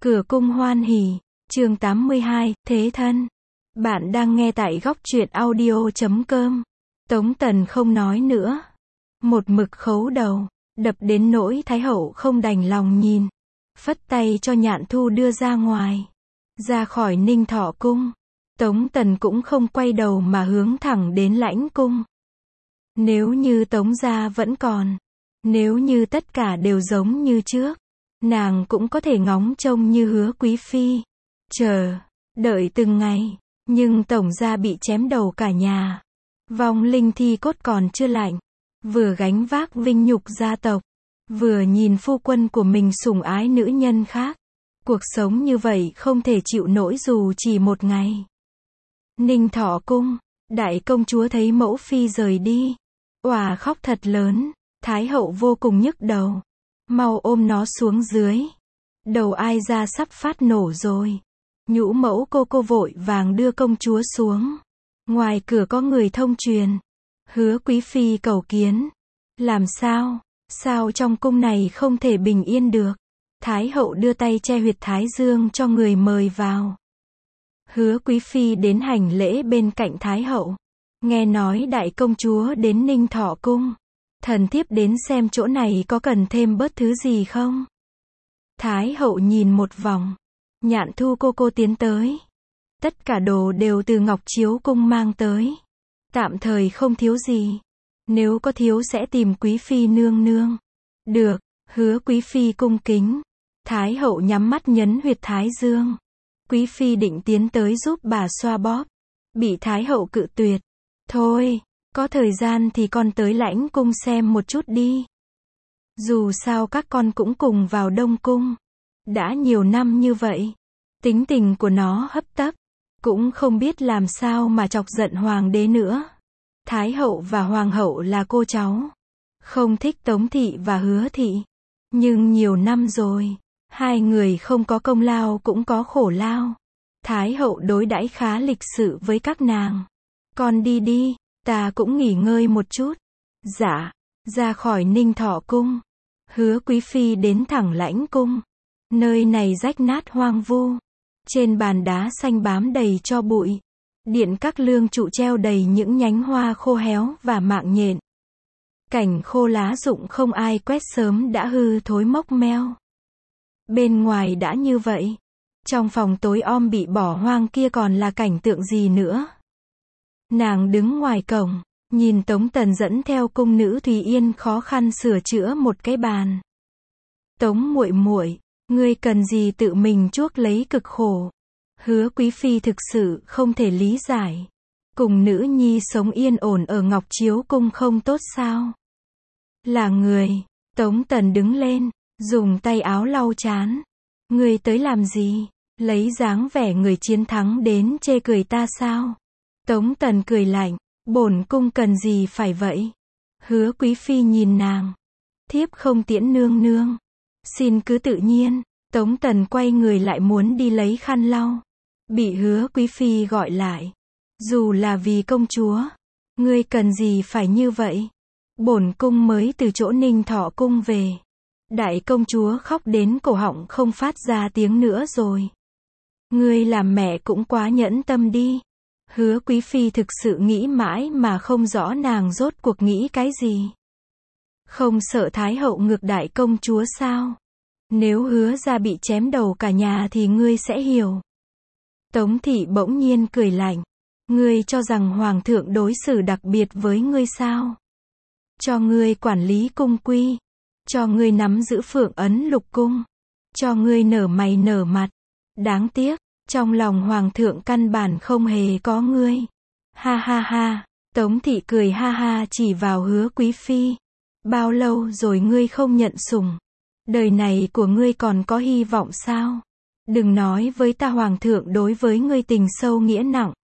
Cửa cung hoan hỉ, chương 82, Thế thân. Bạn đang nghe tại góc truyện audio.com. Tống Tần không nói nữa. Một mực khấu đầu, đập đến nỗi Thái hậu không đành lòng nhìn. Phất tay cho Nhạn Thu đưa ra ngoài. Ra khỏi Ninh Thọ cung. Tống Tần cũng không quay đầu mà hướng thẳng đến Lãnh cung. Nếu như Tống gia vẫn còn, nếu như tất cả đều giống như trước, nàng cũng có thể ngóng trông như Hứa Quý phi, chờ đợi từng ngày, nhưng tổng gia bị chém đầu cả nhà, vong linh thi cốt còn chưa lạnh, vừa gánh vác vinh nhục gia tộc, vừa nhìn phu quân của mình sủng ái nữ nhân khác, cuộc sống như vậy không thể chịu nổi dù chỉ một ngày. Ninh Thọ cung, đại công chúa thấy mẫu phi rời đi, òa khóc thật lớn. Thái hậu vô cùng nhức đầu. Mau ôm nó xuống dưới. Đầu ai ra sắp phát nổ rồi. Nhũ mẫu cô vội vàng đưa công chúa xuống. Ngoài cửa có người thông truyền. Hứa Quý phi cầu kiến. Làm sao? Sao trong cung này không thể bình yên được? Thái hậu đưa tay che huyệt thái dương cho người mời vào. Hứa Quý phi đến hành lễ bên cạnh Thái hậu. Nghe nói đại công chúa đến Ninh Thọ cung. Thần thiếp đến xem chỗ này có cần thêm bớt thứ gì không? Thái hậu nhìn một vòng. Nhạn Thu cô tiến tới. Tất cả đồ đều từ Ngọc Chiếu cung mang tới. Tạm thời không thiếu gì. Nếu có thiếu sẽ tìm Quý phi nương nương. Được, Hứa Quý phi cung kính. Thái hậu nhắm mắt nhấn huyệt thái dương. Quý phi định tiến tới giúp bà xoa bóp. Bị Thái hậu cự tuyệt. Thôi, có thời gian thì con tới Lãnh cung xem một chút đi. Dù sao các con cũng cùng vào Đông cung. Đã nhiều năm như vậy. Tính tình của nó hấp tấp. Cũng không biết làm sao mà chọc giận hoàng đế nữa. Thái hậu và hoàng hậu là cô cháu. Không thích Tống thị và Hứa thị. Nhưng nhiều năm rồi. Hai người không có công lao cũng có khổ lao. Thái hậu đối đãi khá lịch sự với các nàng. Con đi đi. Ta cũng nghỉ ngơi một chút. Dạ. Ra khỏi Ninh Thọ cung. Hứa Quý phi đến thẳng Lãnh cung. Nơi này rách nát hoang vu. Trên bàn đá xanh bám đầy tro bụi. Điện các lương trụ treo đầy những nhánh hoa khô héo và mạng nhện. Cảnh khô lá rụng không ai quét sớm đã hư thối mốc meo. Bên ngoài đã như vậy. Trong phòng tối om bị bỏ hoang kia còn là cảnh tượng gì nữa? Nàng đứng ngoài cổng, nhìn Tống Tần dẫn theo cung nữ Thùy Yên khó khăn sửa chữa một cái bàn. Tống muội muội, ngươi cần gì tự mình chuốc lấy cực khổ? Hứa Quý phi thực sự không thể lý giải. Cùng nữ nhi sống yên ổn ở Ngọc Chiếu cung không tốt sao? Là người. Tống Tần đứng lên, dùng tay áo lau trán. Ngươi tới làm gì? Lấy dáng vẻ người chiến thắng đến chê cười ta sao? Tống Tần cười lạnh, bổn cung cần gì phải vậy? Hứa Quý phi nhìn nàng. Thiếp không tiễn nương nương. Xin cứ tự nhiên. Tống Tần quay người lại muốn đi lấy khăn lau. Bị Hứa Quý phi gọi lại. Dù là vì công chúa, ngươi cần gì phải như vậy? Bổn cung mới từ chỗ Ninh Thọ cung về. Đại công chúa khóc đến cổ họng không phát ra tiếng nữa rồi. Ngươi làm mẹ cũng quá nhẫn tâm đi. Hứa Quý phi thực sự nghĩ mãi mà không rõ nàng rốt cuộc nghĩ cái gì. Không sợ Thái hậu ngược đại công chúa sao? Nếu Hứa ra bị chém đầu cả nhà thì ngươi sẽ hiểu. Tống thị bỗng nhiên cười lạnh. Ngươi cho rằng hoàng thượng đối xử đặc biệt với ngươi sao? Cho ngươi quản lý cung quy. Cho ngươi nắm giữ Phượng ấn Lục cung. Cho ngươi nở mày nở mặt. Đáng tiếc. Trong lòng hoàng thượng căn bản không hề có ngươi. Ha ha ha. Tống thị cười ha ha chỉ vào Hứa Quý phi. Bao lâu rồi ngươi không nhận sủng? Đời này của ngươi còn có hy vọng sao? Đừng nói với ta hoàng thượng đối với ngươi tình sâu nghĩa nặng.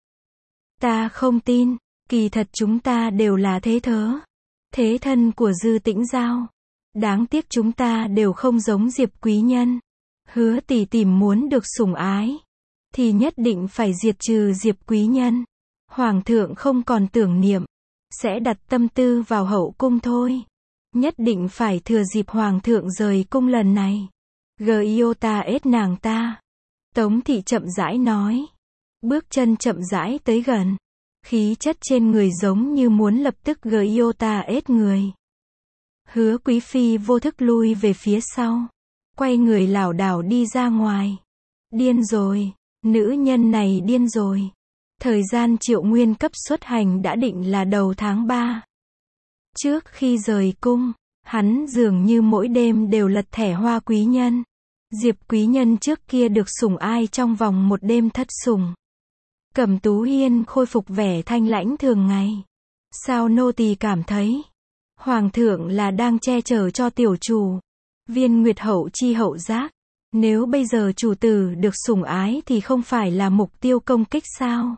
Ta không tin. Kỳ thật chúng ta đều là thế thớ. Thế thân của Dư Tĩnh Giao. Đáng tiếc chúng ta đều không giống Diệp quý nhân. Hứa tỷ tìm muốn được sủng ái thì nhất định phải diệt trừ Diệp quý nhân. Hoàng thượng không còn tưởng niệm, sẽ đặt tâm tư vào hậu cung thôi. Nhất định phải thừa dịp hoàng thượng rời cung lần này. Giota ết nàng ta. Tống thị chậm rãi nói. Bước chân chậm rãi tới gần. Khí chất trên người giống như muốn lập tức Giota ết người. Hứa quý phi vô thức lui về phía sau. Quay người lảo đảo đi ra ngoài. Điên rồi. Nữ nhân này điên rồi. Thời gian Triệu Nguyên cấp xuất hành đã định là đầu tháng 3. Trước khi rời cung, hắn dường như mỗi đêm đều lật thẻ Hoa quý nhân. Diệp quý nhân trước kia được sủng ai trong vòng một đêm thất sủng. Cẩm Tú Hiên khôi phục vẻ thanh lãnh thường ngày. Sao nô tỳ cảm thấy, Hoàng thượng là đang che chở cho tiểu chủ. Viên Nguyệt hậu chi hậu giác. Nếu bây giờ chủ tử được sủng ái thì không phải là mục tiêu công kích sao?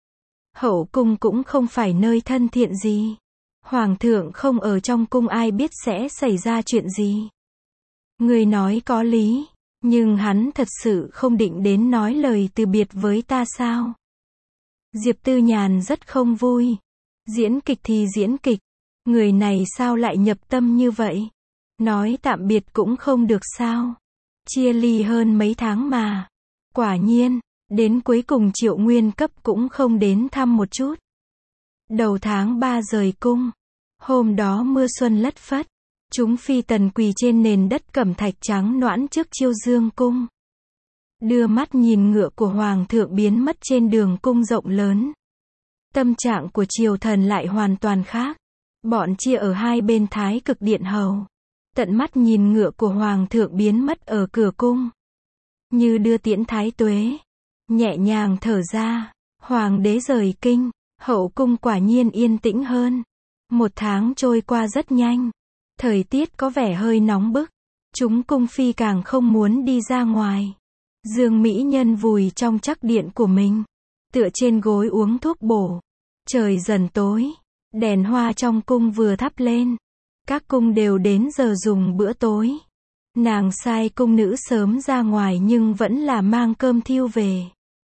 Hậu cung cũng không phải nơi thân thiện gì. Hoàng thượng không ở trong cung ai biết sẽ xảy ra chuyện gì. Người nói có lý, nhưng hắn thật sự không định đến nói lời từ biệt với ta sao? Diệp Tư Nhàn rất không vui. Diễn kịch thì diễn kịch. Người này sao lại nhập tâm như vậy? Nói tạm biệt cũng không được sao? Chia ly hơn mấy tháng mà. Quả nhiên, đến cuối cùng Triệu Nguyên cấp cũng không đến thăm một chút. Đầu tháng 3 rời cung. Hôm đó mưa xuân lất phất. Chúng phi tần quỳ trên nền đất cẩm thạch trắng noãn trước Chiêu Dương cung. Đưa mắt nhìn ngựa của Hoàng thượng biến mất trên đường cung rộng lớn. Tâm trạng của triều thần lại hoàn toàn khác. Bọn chia ở hai bên Thái Cực Điện hầu. Tận mắt nhìn ngựa của Hoàng thượng biến mất ở cửa cung. Như đưa tiễn Thái Tuế. Nhẹ nhàng thở ra. Hoàng đế rời kinh. Hậu cung quả nhiên yên tĩnh hơn. Một tháng trôi qua rất nhanh. Thời tiết có vẻ hơi nóng bức. Chúng cung phi càng không muốn đi ra ngoài. Dương mỹ nhân vùi trong trắc điện của mình. Tựa trên gối uống thuốc bổ. Trời dần tối. Đèn hoa trong cung vừa thắp lên. Các cung đều đến giờ dùng bữa tối. Nàng sai cung nữ sớm ra ngoài nhưng vẫn là mang cơm thiêu về.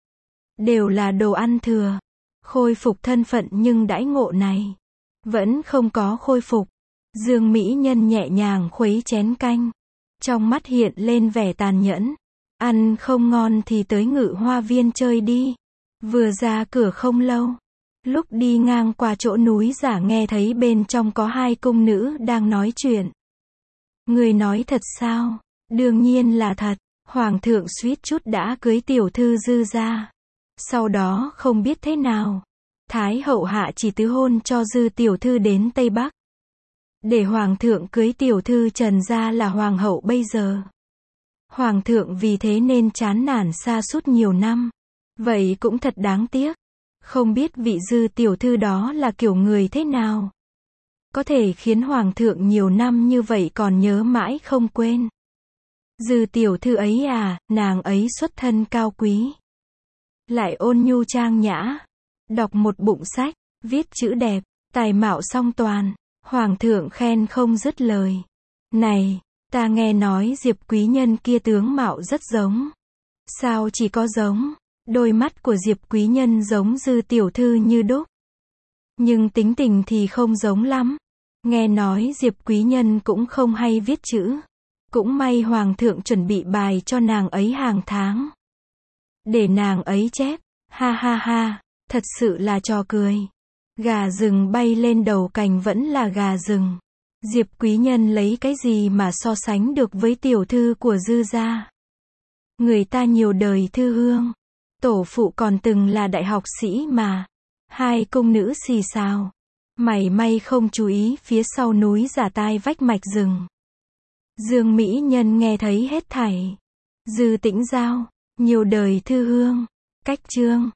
Đều là đồ ăn thừa. Khôi phục thân phận nhưng đãi ngộ này vẫn không có khôi phục. Dương mỹ nhân nhẹ nhàng khuấy chén canh. Trong mắt hiện lên vẻ tàn nhẫn. Ăn không ngon thì tới Ngự Hoa Viên chơi đi. Vừa ra cửa không lâu. Lúc đi ngang qua chỗ núi giả nghe thấy bên trong có hai cung nữ đang nói chuyện. Người nói thật sao? Đương nhiên là thật. Hoàng thượng suýt chút đã cưới tiểu thư Dư gia. Sau đó không biết thế nào. Thái hậu hạ chỉ tứ hôn cho Dư tiểu thư đến Tây Bắc. Để Hoàng thượng cưới tiểu thư Trần gia là Hoàng hậu bây giờ. Hoàng thượng vì thế nên chán nản sa sút nhiều năm. Vậy cũng thật đáng tiếc. Không biết vị Dư tiểu thư đó là kiểu người thế nào. Có thể khiến Hoàng thượng nhiều năm như vậy còn nhớ mãi không quên. Dư tiểu thư ấy à, nàng ấy xuất thân cao quý. Lại ôn nhu trang nhã. Đọc một bụng sách, viết chữ đẹp, tài mạo song toàn. Hoàng thượng khen không dứt lời. Này, ta nghe nói Diệp quý nhân kia tướng mạo rất giống. Sao chỉ có giống? Đôi mắt của Diệp quý nhân giống Dư tiểu thư như đúc. Nhưng tính tình thì không giống lắm. Nghe nói Diệp quý nhân cũng không hay viết chữ. Cũng may Hoàng thượng chuẩn bị bài cho nàng ấy hàng tháng. Để nàng ấy chép. Ha ha ha, thật sự là trò cười. Gà rừng bay lên đầu cành vẫn là gà rừng. Diệp quý nhân lấy cái gì mà so sánh được với tiểu thư của Dư gia? Người ta nhiều đời thư hương. Tổ phụ còn từng là đại học sĩ mà. Hai cung nữ xì xào. Mảy may không chú ý phía sau núi giả tai vách mạch rừng. Dương mỹ nhân nghe thấy hết thảy. Dư Tĩnh Giao, nhiều đời thư hương. Cách chương